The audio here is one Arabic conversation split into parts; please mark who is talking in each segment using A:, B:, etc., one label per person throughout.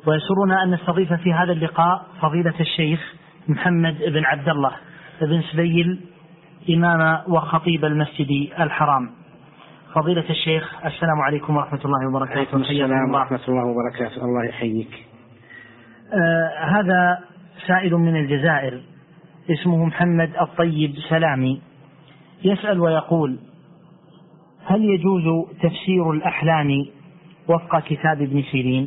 A: ويسرنا أن نستضيف في هذا اللقاء فضيلة الشيخ محمد بن عبد الله بن سبيل إمام وخطيب المسجد الحرام. فضيلة الشيخ، السلام عليكم ورحمة الله وبركاته.
B: السلام ورحمة الله وبركاته. الله يحييك.
A: هذا سائل من الجزائر اسمه محمد الطيب سلامي، يسأل ويقول: هل يجوز تفسير الأحلام وفق كتاب ابن سيرين؟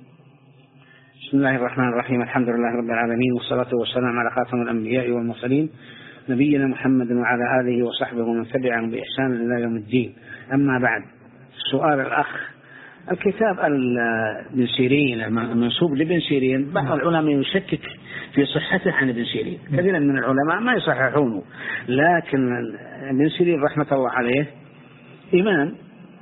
B: بسم الله الرحمن الرحيم. الحمد لله رب العالمين، والصلاة والسلام على خاتم الأنبياء والمرسلين نبينا محمد وعلى آله وصحبه ومن تبعهم بإحسان إلى يوم الدين. أما بعد، سؤال الأخ، الكتاب ابن سيرين المنسوب لابن سيرين بعض العلماء يشكك في صحته عن ابن سيرين، كثيرا من العلماء ما يصححونه، لكن ابن سيرين رحمة الله عليه إمام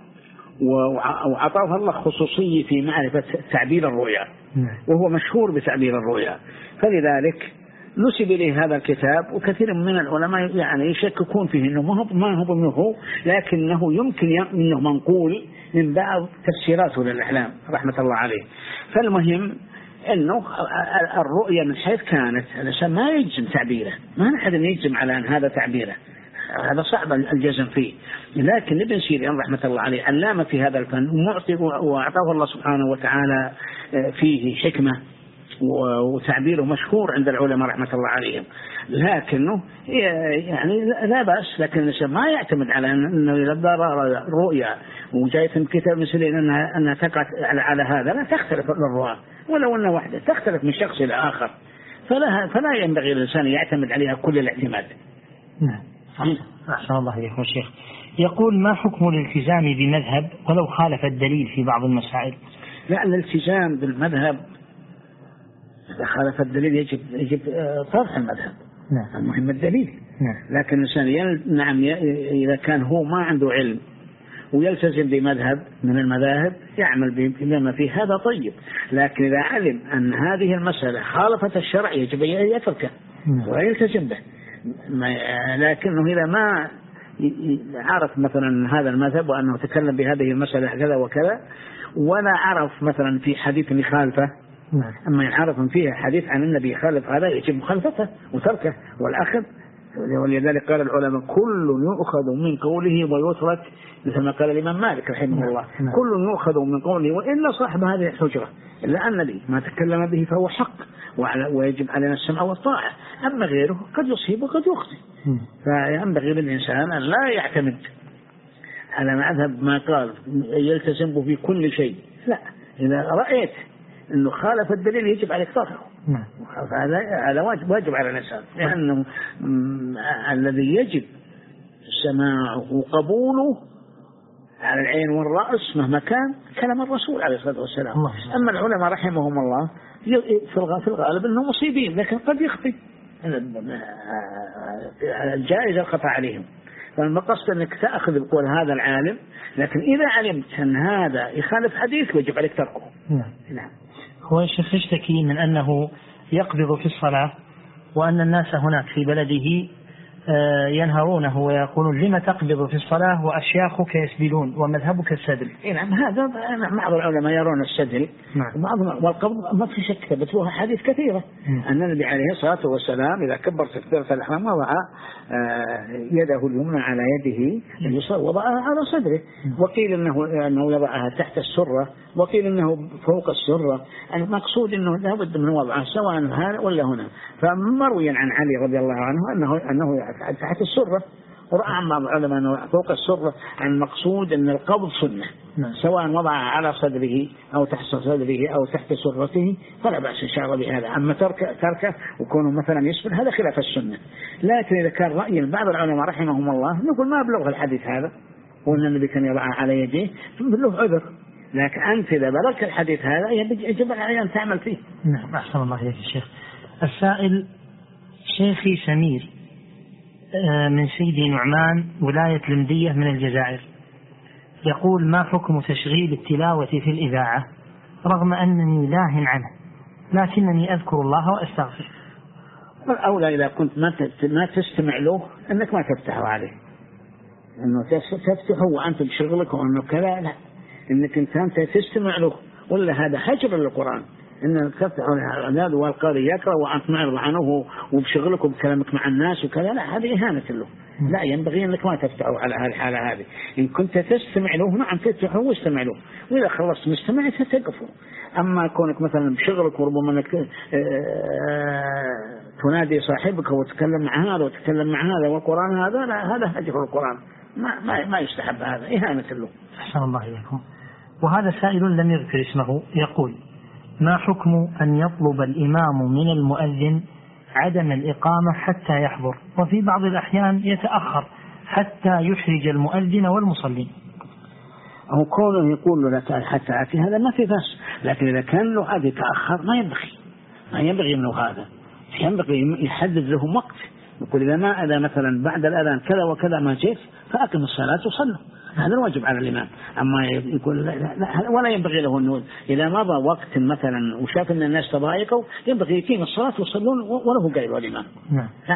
B: وعطاه الله خصوصية في معرفة تعبير الرؤيا، وهو مشهور بتعبير الرؤيا، فلذلك نسب إليه هذا الكتاب. وكثير من العلماء يعني يشككون فيه إنه ما هو منه، لكنه يمكن إنه منقول من بعض تفسيراته للأحلام رحمة الله عليه. فالمهم إنه الرؤيا من حيث كانت الإنسان ما يجزم تعبيره، ما أحد يجزم على أن هذا تعبيره، هذا صعب الجزم فيه، لكن ابن سيرين رحمة الله عليه علامة في هذا الفن، وأعطاه الله سبحانه وتعالى فيه حكمة وتعبيره مشهور عند العلماء رحمة الله عليهم. لكنه يعني لا بأس، لكن الإنسان ما يعتمد على أنه إذا رأى رؤيا وجاية من كتاب مسلين أنها تقع على هذا، لا تختلف الرؤى ولو أنها واحدة، تختلف من شخص إلى آخر، فلا ينبغي الإنسان يعتمد عليها كل الاعتماد.
A: نعم. أحسن الله إليكم الشيخ. يقول: ما حكم الالتزام بمذهب ولو خالف الدليل في بعض المسائل؟
B: لا، الالتزام بالمذهب إذا خالف الدليل يجب طرح المذهب.
A: نعم.
B: المهم الدليل.
A: نعم.
B: لكن الإنسان نعم إذا كان هو ما عنده علم ويلتزم بمذهب من المذاهب يعمل بما فيه، هذا طيب، لكن إذا علم أن هذه المسألة خالفت الشرع يجب أن يتركه ويلتزم به. لكنه إذا ما عرف مثلا هذا المذهب وأنه تكلم بهذه المسألة كذا وكذا، ولا عرف مثلا في حديث يخالفه، أما يعرف فيها حديث عن النبي خالف هذا يجب مخالفته وتركه والأخذ. ولذلك قال العلماء: كل يؤخذ من قوله ويترك، مثل ما قال الإمام مالك رحمه الله: كل يؤخذ من قوله وإلا صاحب هذه الحجرة، إلا أن النبي ما تكلم به فهو حق ويجب علينا السمع والطاعة، أما غيره قد يصيب وقد يخطئ. فينبغي للإنسان أن لا يعتمد على مذهب ما قال يلتزم به في كل شيء، لا، إذا رأيت أنه خالف الدليل يجب عليك تركه. هذا واجب على الإنسان، لأنه الذي يجب سماعه وقبوله على العين والرأس مهما كان كلام الرسول عليه الصلاة والسلام. أما العلماء رحمهم الله في الغالب أنهم مصيبين، لكن قد يخطئ، الجائز الخطأ عليهم، فالمقصد أنك تأخذ بقول هذا العالم، لكن إذا علمت أن هذا يخالف حديث ويجب عليك تركه.
A: نعم. هو الشيخ يشتكي من أنه يقبض في الصلاة، وأن الناس هناك في بلده ينهرونه ويقولون: لما تقبض في الصلاة وأشياخك يسبلون ومذهبك السدل؟
B: نعم، هذا بعض العلماء يرون السدل، وبعضهم والقبض ما في شك، ثبتوها حديث كثيرة أن النبي عليه الصلاة والسلام إذا كبر تكبيرة الإحرام وضع يده اليمنى على يده اليسرى وضعها على صدره، وقيل أنه يضعها تحت السرة، وقيل أنه فوق السرة. المقصود أنه لابد من وضعها سواء هنا ولا هنا. فمروي عن علي رضي الله عنه أنه تحت السرة، ورأى بعض العلماء أنه فوق السرة. المقصود أن القبض سنة، سواء وضعها على صدره أو تحت صدره أو تحت سرته فلا بأس إن شاء الله بهذا. أما تركه وكونه مثلا يسفل هذا خلاف السنة. لكن إذا كان رأي بعض العلماء رحمهم الله نقول ما بلغ الحديث هذا وأن النبي كان يضعها على يديه له عذر، لكن أنت إذا بلغت الحديث هذا يجب عليك أن تعمل فيه.
A: نعم. أحسن الله إليك الشيخ. السائل: شيخي سمير من سيدي نعمان ولاية لمدية من الجزائر، يقول: ما حكم تشغيل التلاوة في الإذاعة رغم أنني لاهٍ عنه، لكنني أذكر الله وأستغفر؟
B: والأولى إذا كنت ما تستمع له أنك ما تفتحه عليه، أنه تفتحه وأنت بشغلك وأنه كذا، لا، إنك أنت تستمع له، ولا هذا حجر للقرآن. إن تفتحوا الأعداد والقارئ يقرأ وأنت معرض عنه وبشغلك وبكلامك مع الناس وكذا، لا هذه إهانة له. لا ينبغي أنك ما تفتحوا على هذه الحالة هذه. إن كنت تستمع له نعم تفتحوا واستمع له، وإذا خلصت مستمع فتقفوا. أما كونك مثلا بشغلك وربما أنك تنادي صاحبك وتتكلم مع هذا وتتكلم مع هذا والقرآن هذا، لا هذا هجر القرآن، ما يستحب، هذا إهانة له.
A: أحسن الله إليكم. وهذا سائل لم يذكر اسمه يقول: ما حكم أن يطلب الإمام من المؤذن عدم الإقامة حتى يحضر، وفي بعض الأحيان يتأخر حتى يحرج المؤذن والمصلين؟
B: أو كونه يقول له لا تعال حتى آتي، هذا ما في بأس، لكن إذا كان له هذا يتأخر ما ينبغي منه هذا، ينبغي يحدد لهم وقت، يقول إذا مثلا بعد الأذان كذا وكذا ما جئت فأقم الصلاة وصلوا، هذا الواجب على الإمام. أما يقول لا ولا ينبغي له أنه إذا مضى وقت مثلا وشاف أن الناس تضايقوا ينبغي يقيم الصلاة ويصلون وله قيل الإمام. لا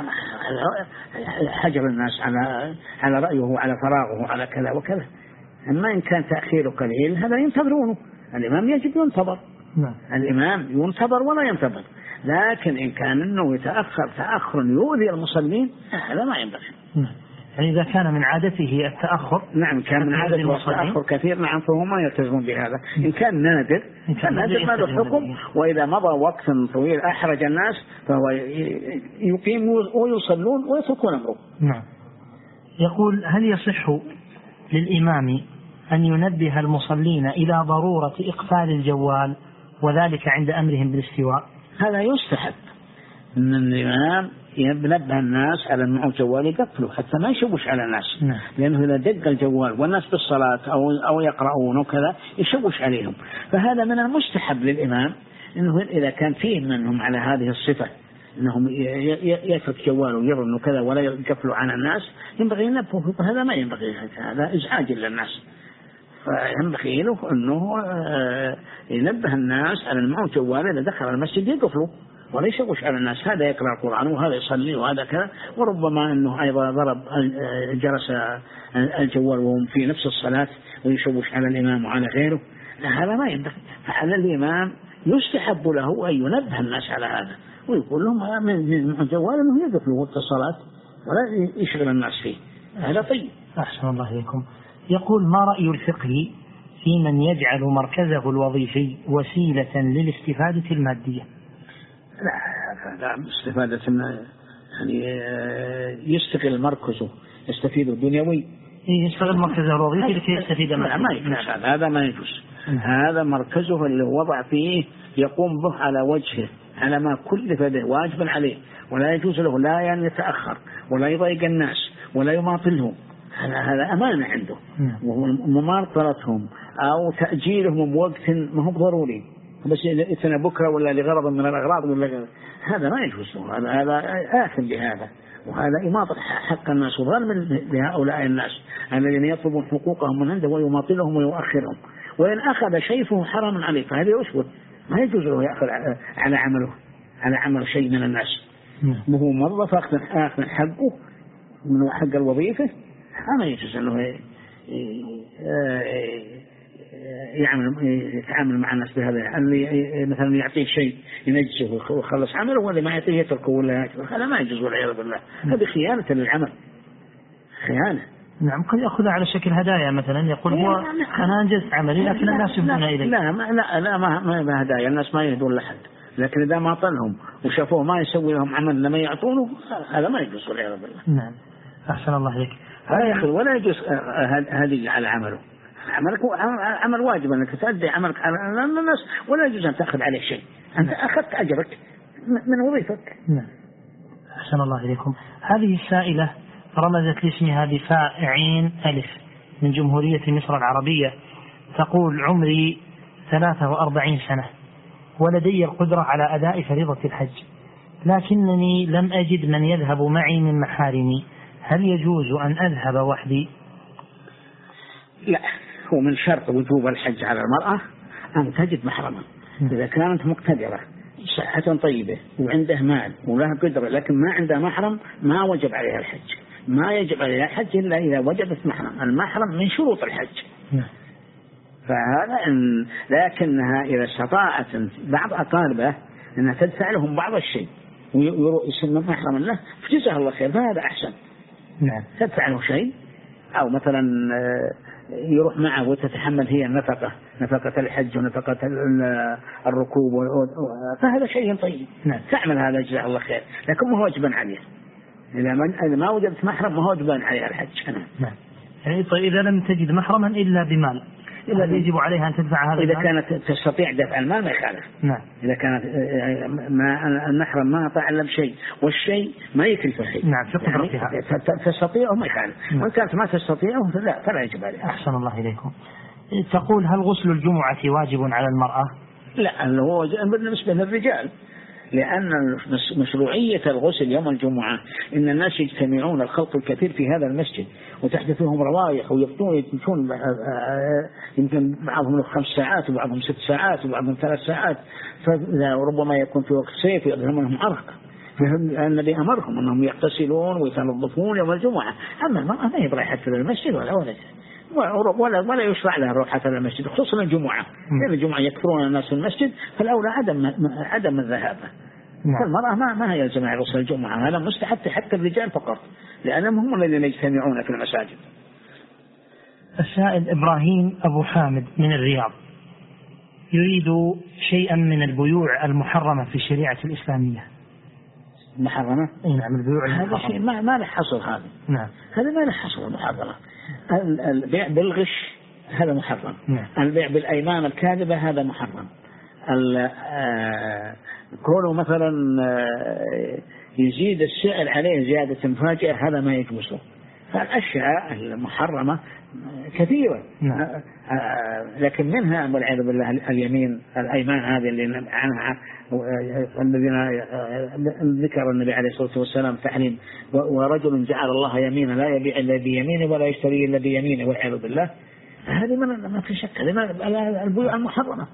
B: حجر الناس على رأيه وعلى فراغه وعلى كذا وكذا. أما إن كان تأخيره قليل هذا ينتظرونه، الإمام يجب ينتظر. الإمام ينتظر ولا ينتظر، لكن إن كان أنه يتأخر تأخر يؤذي المصلين هذا ما ينبغي.
A: يعني إذا كان من عادته التأخر،
B: نعم كان من عادته التأخر كثير، نعم فهم ما يلتزمون بهذا. إن كان نادر ما له حكم، وإذا مضى وقت طويل أحرج الناس فهو يقيم ويصلون ويتركون أمره.
A: نعم. يقول: هل يصح للإمام أن ينبه المصلين إلى ضرورة إقفال الجوال وذلك عند أمرهم بالاستواء؟
B: هذا يستحب من الإمام ينبه الناس على أن الجوال يقفلوا حتى ما يشوش على الناس. لأنه إذا دق الجوال والناس بالصلاة أو يقرؤون وكذا يشوش عليهم، فهذا من المستحب للإمام إنه إذا كان فيه منهم على هذه الصفة أنهم يترك جواله ويرن وكذا ولا يقفلوا على الناس ينبغي ينبهوا، فهذا ما ينبغي، هذا إزعاج للناس. فينبغي له أنه ينبه الناس على أن جواله إذا دخل المسجد يقفلوا ولا يشوش على الناس، هذا يقرأ القرآن وهذا يصلي وهذا كذا، وربما أنه أيضا جلس الجوال وهم في نفس الصلاة ويشوش على الإمام وعلى غيره، هذا ما ينبغي. فعلى الإمام يستحب له أن ينبه الناس على هذا ويقول لهم من الجوال أنه يقفلوا وقت الصلاة ولا يشغل الناس فيه، هذا طيب.
A: أحسن الله إليكم. يقول: ما رأي الفقه في من يجعل مركزه الوظيفي وسيلة للاستفادة المادية؟
B: لا استفادة يعني يستغل مركزه يستفيد الدنيوي،
A: يستغل مركزه الوظيفي لكي يستفيد
B: ماديا، هذا ما يجوز. هذا مركزه اللي وضع فيه يقوم به على وجهه على ما كلف به واجبا عليه، ولا يجوز له لا يعني يتأخر ولا يضايق الناس ولا يماطلهم، هذا أمانة عنده. ومماطلتهم أو تأجيلهم بوقت ما هو ضروري بس إثنى بكرة ولا لغرض من الأغراض ولا هذا ما يجوز له، هذا آثم بهذا، وهذا إماطل حق الناس وظلم لهؤلاء الناس الذين يطلبون حقوقهم من عنده ويماطلهم ويؤخرهم، وإن أخذ شيء فهو حرام عليه، فهذا يشبه ما يجوز له يأخذ على عمل شيء من الناس. وهو موظف أخذ حقه من حق الوظيفة، ما يجوز له يتعامل مع الناس بهذا، اللي مثلا يعطيه شيء ينجزه ويخلص عمله واللي ما يعطيه يتركه ولا هذا ما يجوز والعياذ بالله، هذه خيانة للعمل، خيانة.
A: نعم، قد يأخذها على شكل هدايا مثلا، يقول هو أنا أنجزت عملي لكن الناس يبدون إلي.
B: لا ما هدايا، الناس ما يهدون لحد، لكن إذا ما طلهم وشافوه ما يسوي لهم عمل لما يعطونه هذا ما يجوز والعياذ بالله.
A: نعم. أحسن الله عليك.
B: هذا يأخذ ولا يجوز هذه على عمله، عملك عمل واجب أنك تؤدي عملك على الناس ولا يجوز أن تأخذ عليه شيء، أنت أخذت أجرك من وظيفتك.
A: نعم. أحسن الله إليكم. هذه السائلة رمزت لاسمها بفاء عين ألف من جمهورية مصر العربية، تقول: عمري 43 سنة ولدي القدرة على أداء فريضة الحج، لكنني لم أجد من يذهب معي من محارمي، هل يجوز أن أذهب وحدي؟
B: لا، هو من شرط وجوب الحج على المرأة أن تجد محرما. إذا كانت مقتدرة صحة طيبة وعنده مال ولها قدرة لكن ما عندها محرم ما وجب عليها الحج، ما يجب عليها الحج إلا إذا وجدت محرم، المحرم من شروط الحج. فهذا لكنها إذا استطاعت بعض أقاربه أنها تدفع لهم بعض الشيء ويسمى محرما له فجزاه الله خير، فهذا أحسن.
A: نعم.
B: تدفع له شيء أو مثلا يروح معه وتتحمل هي نفقة الحج ونفقة الركوب فهذا شيء طيب.
A: نعم.
B: تعمل هذا جزاه الله خير، لكن ما هو واجبا عليه. إذا ما وجدت محرم ما هو واجبا عليه الحج.
A: نعم. يعني طيب إذا لم تجد محرما إلا بمال إلا يجب عليها أن تدفع هذا
B: إذا
A: المال؟
B: كانت تستطيع دفع المال ما يخالف.
A: نعم.
B: إذا كانت المحرم ما أطاع إلا بشيء والشيء ما يكلفه شيء.
A: نعم. في قدرتها.
B: يعني تستطيعه ما يخالف. وإن كانت ما تستطيعه فلا يجب عليها.
A: أحسن الله إليكم. تقول هل غسل الجمعة واجب على المرأة؟
B: لا، هو بالنسبة للرجال، لأن مشروعية الغسل يوم الجمعة إن الناس يجتمعون الخلق الكثير في هذا المسجد وتحدث لهم روايح ويمكن يمكن بعضهم 5 ساعات وبعضهم 6 ساعات وبعضهم 3 ساعات، فربما يكون في وقت صيف يظهر منهم عرق، النبي أمرهم أنهم يغتسلون ويتنظفون يوم الجمعة. أما المرأة ما يبغى حتى للمسجد ولا يشرع لها الروح حتى للمسجد، خصوصا الجمعة، لأن الجمعة يكثرون الناس في المسجد فالأولى عدم الذهاب. فالمرأة ما هي يلزمها غسل الجمعة، هذا مستحب حتى الرجال فقط لأنهم هم الذين يجتمعون في المساجد.
A: السائل إبراهيم أبو حامد من الرياض يريد شيئا من البيوع المحرمة في الشريعة الإسلامية.
B: محرمة؟
A: نعم. البيوع
B: هذا شيء ما له حصر. هذا
A: نعم.
B: هذا ما له حصر. المحرمة البيع بالغش هذا محرم.
A: نعم.
B: البيع بالأيمان الكاذبة هذا محرم. كونه مثلا يزيد السعر عليه زيادة مفاجئة هذا ما يجوز له. فالأشياء المحرمة كثيرة.
A: نعم.
B: لكن منها والعياذ بالله اليمين الأيمان هذه اللي عنها الذين ذكر النبي عليه الصلاة والسلام تحريم ورجل جعل الله يمينا لا يبيع إلا بيمينه ولا يشتري إلا بيمينه والعياذ بالله. هذه ما في شك البيوع المحرمة.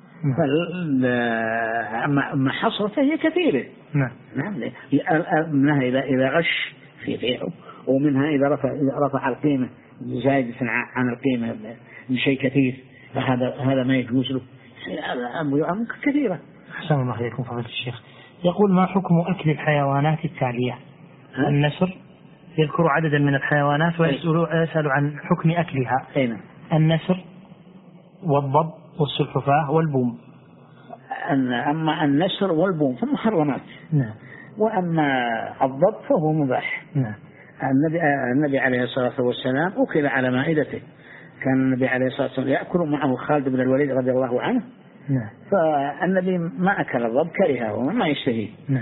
B: فما حصرته هي كثيرة.
A: نعم.
B: منها إذا غش في بيعه، ومنها إذا رفع القيمة زائدة عن القيمة بشيء كثير فهذا ما يجوز له. أمور كثيرة.
A: أحسن الله إليكم فضيلة الشيخ. يقول ما حكم أكل الحيوانات التالية؟ النسر، يذكر عددا من الحيوانات ويسأل عن حكم أكلها. النسر والضب والسلحفاة والبوم.
B: أما النسر والبوم فمحرمات.
A: نعم.
B: وأما الضب فهو مباح.
A: نعم.
B: النبي عليه الصلاة والسلام أكل على مائدته، كان النبي عليه الصلاة والسلام يأكل معه خالد بن الوليد رضي الله عنه.
A: نعم.
B: فالنبي ما أكل الضب، كرهه وما يشتهيه.
A: نعم.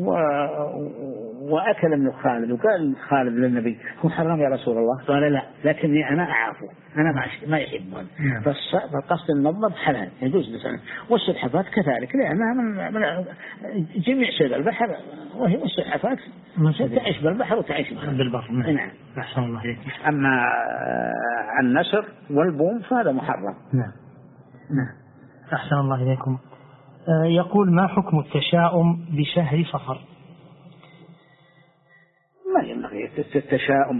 B: وأكل من خالد، وقال خالد للنبي هو حرام يا رسول الله؟ قال لا، لكني أنا أعافه، أنا ما يحبون. فالقصد الضب حلال يجوز لسانه، والسلحفاة كذلك لأنها من جميع سيد البحر، وهي السلحفاة تعيش بالبحر وتعيش
A: بالبر.
B: نعم.
A: أحسن الله إليك.
B: أما النسر والبوم فهذا محرم.
A: نعم. أحسن الله إليكم. يقول ما حكم التشاؤم بشهر صفر؟
B: ما ينبغي التشاؤم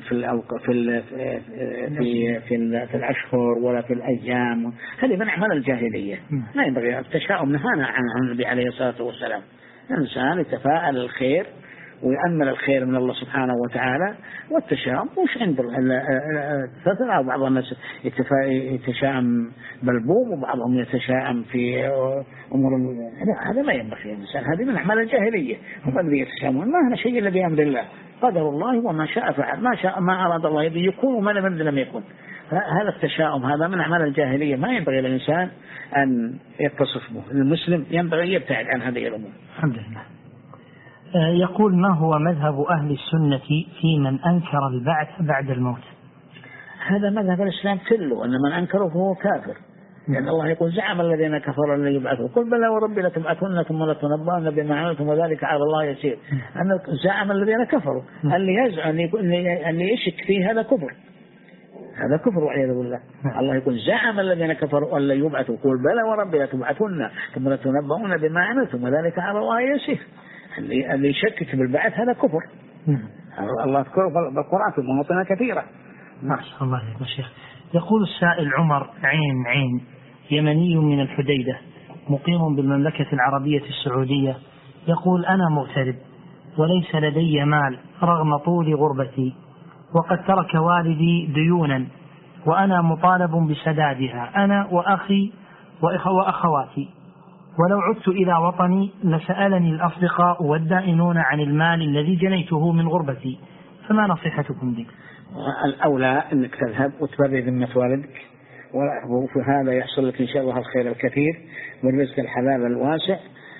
B: في الأشهر ولا في الأيام، هذه من أعمال الجاهلية. ما ينبغي التشاؤم، نهانا عنه النبي عليه الصلاة والسلام. الإنسان يتفاءل الخير ويأمل الخير من الله سبحانه وتعالى، والتشاؤم مش عند فترة. بعض الناس يتشاءم بالبوم وبعضهم يتشاءم في أمور هذا ما ينبغي الإنسان، هذه من أعمال الجاهلية. هم الذين يتشاءمون، ما هذا شيء إلا بأمر الله، قدر الله وما شاء فعل، ما أراد الله يكون وما لم يكن. هذا التشاؤم هذا من أعمال الجاهلية، ما ينبغي للإنسان أن يتصف به. المسلم ينبغي يبتعد عن هذه الأمور.
A: الحمد لله. يقول ما هو مذهب أهل السنة في من أنكر البعث بعد الموت؟
B: هذا مذهب الإسلام كله، أن من أنكره فهو كافر. لأن الله يقول زعم الذين كفروا لن يبعثوا، قل بلى وربي لتبعثن ثم لتنبؤن بما عملتم وذلك على الله يسير. أن زعم الذين كفروا، اللي يزعم اللي يشك فيه هذا كفر، هذا كفر والعياذ بالله. الله يقول زعم الذين كفروا أن لن يبعثوا، قل بلى وربي لتبعثن ثم لتنبؤن بما عملتم وذلك على الله يسير. اللي يشكك بالبعث هذا كفر. الله يذكره بالقرآن في مواطن كثيرة.
A: ما شاء الله يا شيخ. يقول السائل عمر عين يمني من الحديدة مقيم بالمملكة العربية السعودية، يقول: أنا مغترب وليس لدي مال رغم طول غربتي، وقد ترك والدي ديونا وأنا مطالب بسدادها أنا وأخي وأخواتي، ولو عدت إلى وطني لسألني الأصدقاء والدائنون عن المال الذي جنيته من غربتي، فما نصيحتكم لي؟
B: الأولى أنك تذهب وتبرئ ذمة والدك، وفي هذا يحصل لك إن شاء الله الخير الكثير والرزق الحلال الواسع،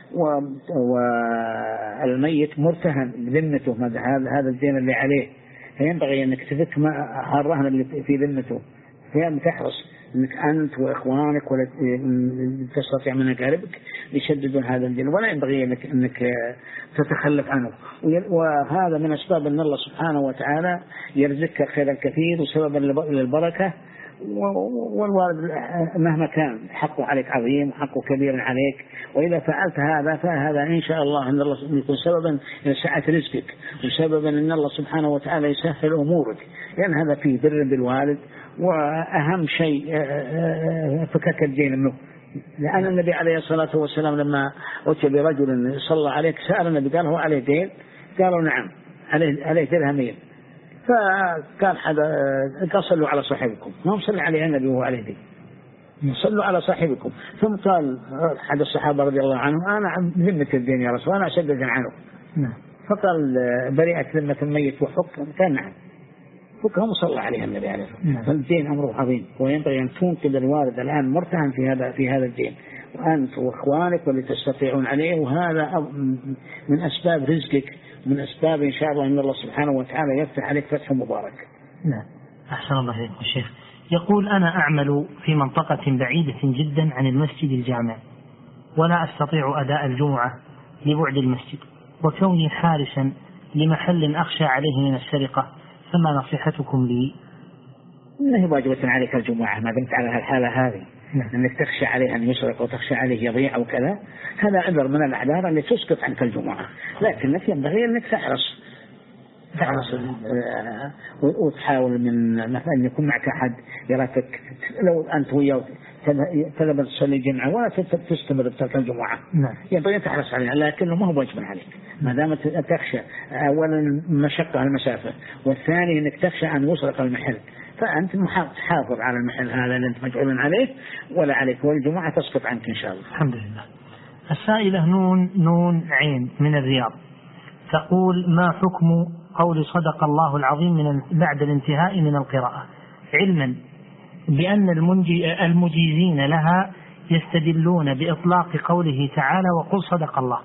B: والميت مرتهن بذمته هذا الدين اللي عليه، فينبغي أنك تفك الرهن اللي في ذمته، فيعني تحرص أنك أنت وإخوانك ولا تستطيع من أقاربك يشددون هذا الدين، ولا ينبغي أنك تتخلف عنه. وهذا من أسباب أن الله سبحانه وتعالى يرزقك الخير الكثير وسببا للبركة. والوالد مهما كان حقه عليك عظيم وحقه كبير عليك، وإذا فعلت هذا فهذا إن شاء الله أن الله يكون سببا لسعة رزقك وسببا أن الله سبحانه وتعالى يسهل أمورك، لأن هذا فيه بر بالوالد. وأهم شيء فكك الدين منه، لأن النبي عليه الصلاة والسلام لما أتي برجل صلى عليك سأل النبي قال: هو عليه دين؟ قالوا: نعم عليه درهمين. فقال قال: صلوا على صاحبكم. ما صلى عليه النبي وهو عليه دين، صلوا على صاحبكم. ثم قال أحد الصحابة رضي الله عنه: أنا ذمة الدين يا رسول الله، أنا أشدد عنه. فقال: بريئة ذمة الميت وحكم؟ قال: نعم فكهم صلى عليها النبي عليه الصلاة والسلام. فالدين أمره عظيم، وينبغي أن تنقذ الوالد الآن مرتهن في هذا الدين، وأنت وإخوانك واللي تستطيعون عليه، وهذا من أسباب رزقك، من أسباب إن شاء الله أن الله سبحانه وتعالى يفتح عليك فتح مبارك.
A: نعم، أحسن الله إليكم الشيخ. يقول: أنا أعمل في منطقة بعيدة جدا عن المسجد الجامع، ولا أستطيع أداء الجمعة لبعد المسجد، وكوني حارسا لمحل أخشى عليه من السرقة، فما نصيحتكم لي؟
B: إنه واجبة عليك الجمعة ما دمت على الحالة هذه، أنك تخشى عليه أن يسرق وتخشى عليه يضيع أو كذا، هذا عذر من الأعذار اللي تسقط عنك الجمعة، لكنك ينبغي أنك تحرص وتحاول من مثلا أن يكون معك أحد يراك، لو أنت وياه تذهب تصلي الجمعة ولا تستمر بترك الجمعة، ينبغي أن تحرص عليها، لكنه ما هو واجب عليك ما دام تخشى أولا مشقة المسافة، والثاني أنك تخشى أن يسرق المحل، فأنت تحافظ على المحل هذا اللي أنت مجعول عليه ولا عليك، والجمعة تسقط عنك إن شاء الله.
A: الحمد لله. السائلة نون عين من الرياض تقول: ما حكم قول صدق الله العظيم بعد الانتهاء من القراءة، علما بأن المجيزين لها يستدلون بإطلاق قوله تعالى: وقل صدق الله؟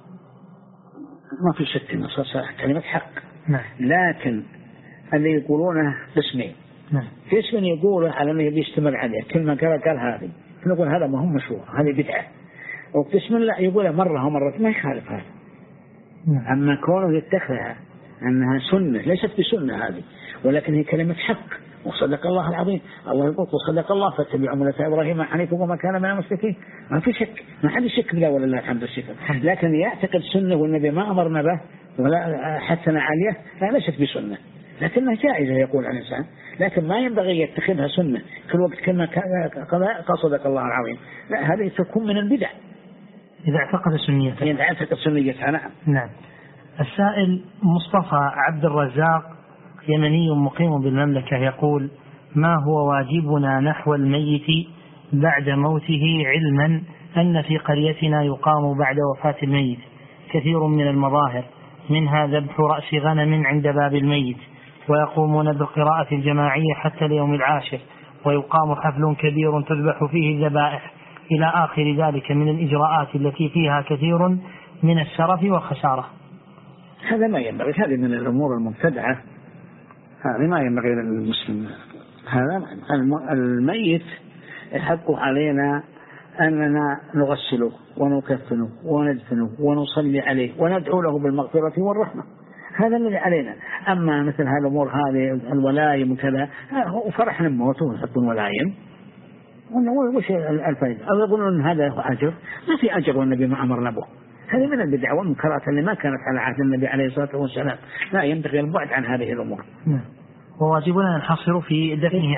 B: ما في شك أن كلمة حق، لكن اللي يقولونه قسمين، في اسم يقوله على أنه يستمر عليه كلمة قال هذه، نقول هذا ما هو مشروع، هذه بدعة، وقسم لا يقوله مرة ومرة ما يخالف هذا. أما كونه يتخذها أنها سنة، ليست بسنة هذه، ولكن هي كلمة حق، وصدق الله العظيم. الله يقول: وصدق الله فاتبعوا ملة إبراهيم حنيفا وما كان من المشركين. ما في شك، ما حد يشك بلا ولله الحمد والشكر، لكن يعتقد سنة والنبي ما أمرنا به ولا حثنا عليه، لا ليست بسنة، لكنها جائزة يقول عن الإنسان، لكن ما ينبغي يتخذها سنة كل وقت كلمة قال صدق الله العظيم، لا هذه تكون من البدع
A: إذا اعتقد سنيتها.
B: إذا اعتقد سنيتها.
A: نعم. السائل مصطفى عبد الرزاق يمني مقيم بالمملكة يقول: ما هو واجبنا نحو الميت بعد موته، علما أن في قريتنا يقام بعد وفاة الميت كثير من المظاهر، منها ذبح رأس غنم عند باب الميت، ويقومون بالقراءة الجماعية حتى اليوم العاشر، ويقام حفل كبير تذبح فيه الذبائح إلى آخر ذلك من الإجراءات التي فيها كثير من السرف والخسارة.
B: هذا ما ينبغي، هذه من الأمور المبتدعة، هذا ما ينبغي للمسلم. هذا الميت يحق علينا أننا نغسله ونكفنه وندفنه ونصلي عليه وندعو له بالمغفرة والرحمة، هذا الذي علينا. أما مثل هذه الأمور هذه الولايم وكذا، وفرح نموت ونحطون ولايم، وش الفائدة؟ أو يقولون أن هذا أجر، ما في أجر والنبي ما أمرنا به. هذه من البدع والمنكرات اللي ما كانت على عهد النبي عليه الصلاة والسلام، لا ينبغي البعد عن هذه الأمور.
A: وواجبنا ينحصر في دفنه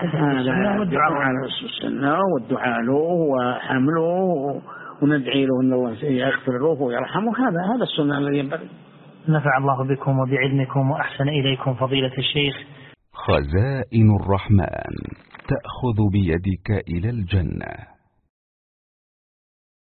B: والدعاء له وحمله وندعي له أن الله يغفر له ويرحمه. هذا السنة الذي ينبغي.
A: نفع الله بكم وبعلمكم وأحسن إليكم فضيلة الشيخ.
C: خزائن الرحمن تأخذ بيدك إلى الجنة.